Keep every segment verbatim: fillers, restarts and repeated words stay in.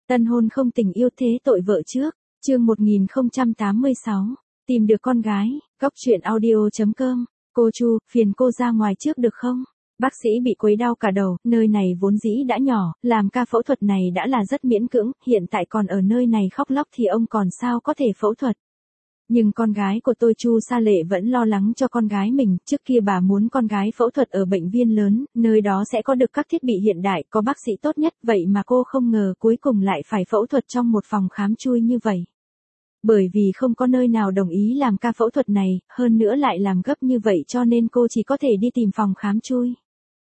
Tân hôn không tình yêu thế tội vợ trước, chương một nghìn không trăm tám mươi sáu, tìm được con gái, góc truyện audio.com, cô Chu, phiền cô ra ngoài trước được không? Bác sĩ bị quấy đau cả đầu, nơi này vốn dĩ đã nhỏ, làm ca phẫu thuật này đã là rất miễn cưỡng, hiện tại còn ở nơi này khóc lóc thì ông còn sao có thể phẫu thuật. Nhưng con gái của tôi Chu Sa Lệ vẫn lo lắng cho con gái mình, trước kia bà muốn con gái phẫu thuật ở bệnh viện lớn, nơi đó sẽ có được các thiết bị hiện đại, có bác sĩ tốt nhất, vậy mà cô không ngờ cuối cùng lại phải phẫu thuật trong một phòng khám chui như vậy. Bởi vì không có nơi nào đồng ý làm ca phẫu thuật này, hơn nữa lại làm gấp như vậy cho nên cô chỉ có thể đi tìm phòng khám chui.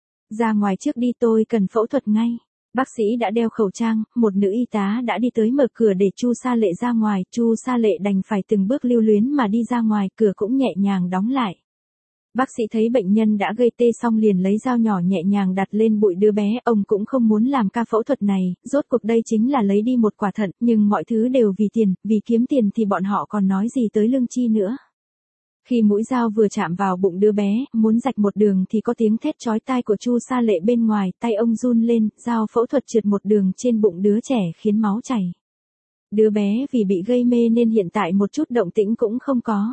Ra ngoài trước đi, tôi cần phẫu thuật ngay. Bác sĩ đã đeo khẩu trang, một nữ y tá đã đi tới mở cửa để Chu Sa Lệ ra ngoài, Chu Sa Lệ đành phải từng bước lưu luyến mà đi ra ngoài, cửa cũng nhẹ nhàng đóng lại. Bác sĩ thấy bệnh nhân đã gây tê xong liền lấy dao nhỏ nhẹ nhàng đặt lên bụi đứa bé, ông cũng không muốn làm ca phẫu thuật này, rốt cuộc đây chính là lấy đi một quả thận, nhưng mọi thứ đều vì tiền, vì kiếm tiền thì bọn họ còn nói gì tới lương chi nữa. Khi mũi dao vừa chạm vào bụng đứa bé, muốn rạch một đường thì có tiếng thét chói tai của Chu Sa Lệ bên ngoài, tay ông run lên, dao phẫu thuật trượt một đường trên bụng đứa trẻ khiến máu chảy. Đứa bé vì bị gây mê nên hiện tại một chút động tĩnh cũng không có.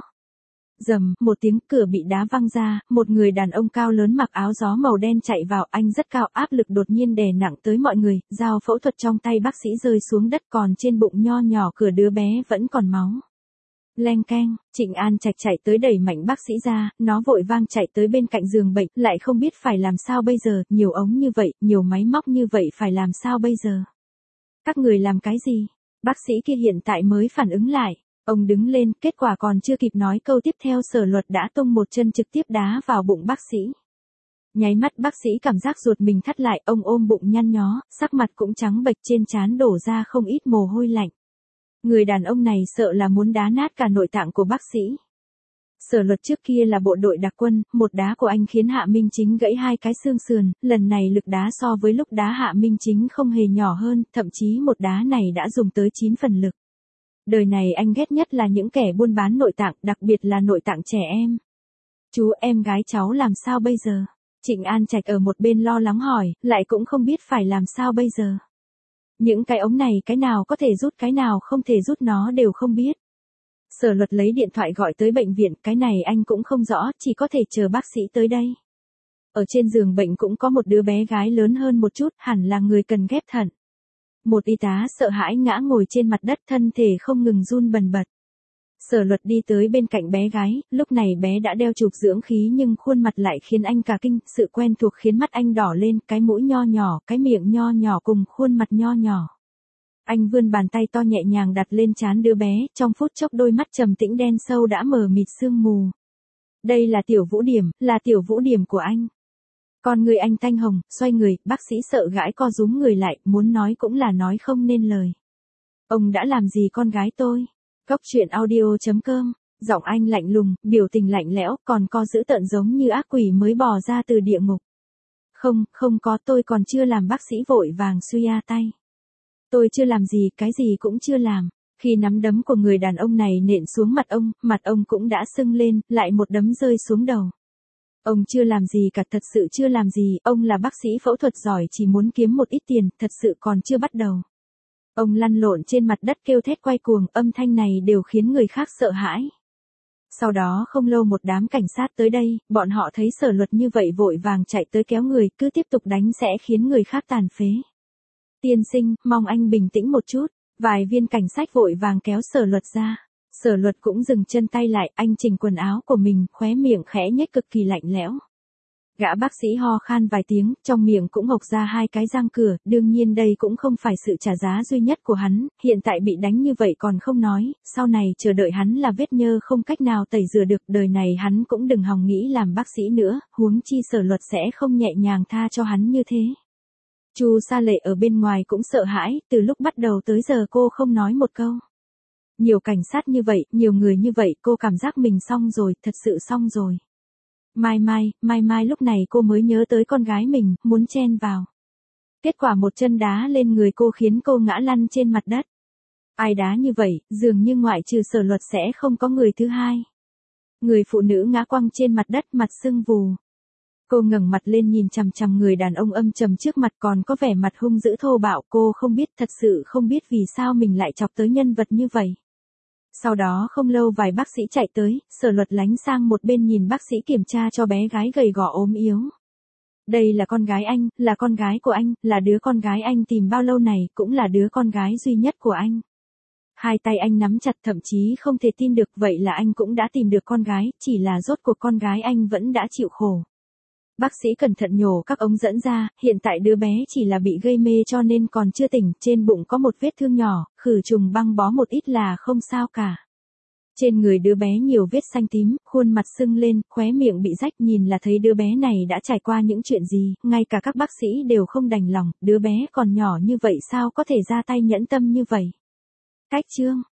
Rầm, một tiếng, cửa bị đá văng ra, một người đàn ông cao lớn mặc áo gió màu đen chạy vào, anh rất cao, áp lực đột nhiên đè nặng tới mọi người, dao phẫu thuật trong tay bác sĩ rơi xuống đất, còn trên bụng nho nhỏ cửa đứa bé vẫn còn máu. Leng keng, Trịnh An Trạch chạy tới đẩy mạnh bác sĩ ra, nó vội vang chạy tới bên cạnh giường bệnh, lại không biết phải làm sao bây giờ, nhiều ống như vậy, nhiều máy móc như vậy phải làm sao bây giờ. Các người làm cái gì? Bác sĩ kia hiện tại mới phản ứng lại, ông đứng lên, kết quả còn chưa kịp nói câu tiếp theo Sở Luật đã tung một chân trực tiếp đá vào bụng bác sĩ. Nháy mắt bác sĩ cảm giác ruột mình thắt lại, ông ôm bụng nhăn nhó, sắc mặt cũng trắng bệch, trên trán đổ ra không ít mồ hôi lạnh. Người đàn ông này sợ là muốn đá nát cả nội tạng của bác sĩ. Sở Luật trước kia là bộ đội đặc quân, một đá của anh khiến Hạ Minh Chính gãy hai cái xương sườn, lần này lực đá so với lúc đá Hạ Minh Chính không hề nhỏ hơn, thậm chí một đá này đã dùng tới chín phần lực. Đời này anh ghét nhất là những kẻ buôn bán nội tạng, đặc biệt là nội tạng trẻ em. Chú, em gái cháu làm sao bây giờ? Trịnh An Trạch ở một bên lo lắng hỏi, lại cũng không biết phải làm sao bây giờ. Những cái ống này cái nào có thể rút cái nào không thể rút nó đều không biết. Sở Luật lấy điện thoại gọi tới bệnh viện, cái này anh cũng không rõ, chỉ có thể chờ bác sĩ tới đây. Ở trên giường bệnh cũng có một đứa bé gái lớn hơn một chút, hẳn là người cần ghép thận. Một y tá sợ hãi ngã ngồi trên mặt đất, thân thể không ngừng run bần bật. Sở Luật đi tới bên cạnh bé gái, lúc này bé đã đeo chụp dưỡng khí nhưng khuôn mặt lại khiến anh cả kinh, sự quen thuộc khiến mắt anh đỏ lên, cái mũi nho nhỏ, cái miệng nho nhỏ cùng khuôn mặt nho nhỏ. Anh vươn bàn tay to nhẹ nhàng đặt lên trán đứa bé, trong phút chốc đôi mắt trầm tĩnh đen sâu đã mờ mịt sương mù. Đây là Tiểu Vũ Điểm, là Tiểu Vũ Điểm của anh. Con người anh thanh hồng, xoay người, bác sĩ sợ gãi co rúm người lại, muốn nói cũng là nói không nên lời. Ông đã làm gì con gái tôi? Góc truyện audio.com, giọng anh lạnh lùng, biểu tình lạnh lẽo, còn co dữ tợn giống như ác quỷ mới bò ra từ địa ngục. Không, không có, tôi còn chưa làm. Bác sĩ vội vàng xuya tay. Tôi chưa làm gì, cái gì cũng chưa làm. Khi nắm đấm của người đàn ông này nện xuống mặt ông, mặt ông cũng đã sưng lên, lại một đấm rơi xuống đầu. Ông chưa làm gì cả, thật sự chưa làm gì, ông là bác sĩ phẫu thuật giỏi, chỉ muốn kiếm một ít tiền, thật sự còn chưa bắt đầu. Ông lăn lộn trên mặt đất kêu thét quay cuồng, âm thanh này đều khiến người khác sợ hãi. Sau đó không lâu một đám cảnh sát tới đây, bọn họ thấy Sở Luật như vậy vội vàng chạy tới kéo người, cứ tiếp tục đánh sẽ khiến người khác tàn phế. Tiên sinh, mong anh bình tĩnh một chút, vài viên cảnh sát vội vàng kéo Sở Luật ra. Sở Luật cũng dừng chân tay lại, anh chỉnh quần áo của mình, khóe miệng khẽ nhếch cực kỳ lạnh lẽo. Gã bác sĩ ho khan vài tiếng, trong miệng cũng hộc ra hai cái răng cửa, đương nhiên đây cũng không phải sự trả giá duy nhất của hắn, hiện tại bị đánh như vậy còn không nói, sau này chờ đợi hắn là vết nhơ không cách nào tẩy rửa được, đời này hắn cũng đừng hòng nghĩ làm bác sĩ nữa, huống chi Sở Luật sẽ không nhẹ nhàng tha cho hắn như thế. Chu Sa Lệ ở bên ngoài cũng sợ hãi, từ lúc bắt đầu tới giờ cô không nói một câu. Nhiều cảnh sát như vậy, nhiều người như vậy, cô cảm giác mình xong rồi, thật sự xong rồi. Mai mai, mai mai lúc này cô mới nhớ tới con gái mình, muốn chen vào. Kết quả một chân đá lên người cô khiến cô ngã lăn trên mặt đất. Ai đá như vậy, dường như ngoại trừ Sở Luật sẽ không có người thứ hai. Người phụ nữ ngã quăng trên mặt đất, mặt sưng vù. Cô ngẩng mặt lên nhìn chằm chằm người đàn ông âm trầm trước mặt còn có vẻ mặt hung dữ thô bạo. Cô không biết, thật sự không biết vì sao mình lại chọc tới nhân vật như vậy. Sau đó không lâu vài bác sĩ chạy tới, Sở Luật lánh sang một bên nhìn bác sĩ kiểm tra cho bé gái gầy gò ốm yếu. Đây là con gái anh, là con gái của anh, là đứa con gái anh tìm bao lâu này, cũng là đứa con gái duy nhất của anh. Hai tay anh nắm chặt thậm chí không thể tin được, vậy là anh cũng đã tìm được con gái, chỉ là rốt cuộc con gái anh vẫn đã chịu khổ. Bác sĩ cẩn thận nhổ các ống dẫn ra, hiện tại đứa bé chỉ là bị gây mê cho nên còn chưa tỉnh, trên bụng có một vết thương nhỏ, khử trùng băng bó một ít là không sao cả. Trên người đứa bé nhiều vết xanh tím, khuôn mặt sưng lên, khóe miệng bị rách, nhìn là thấy đứa bé này đã trải qua những chuyện gì, ngay cả các bác sĩ đều không đành lòng, đứa bé còn nhỏ như vậy sao có thể ra tay nhẫn tâm như vậy. Cách chương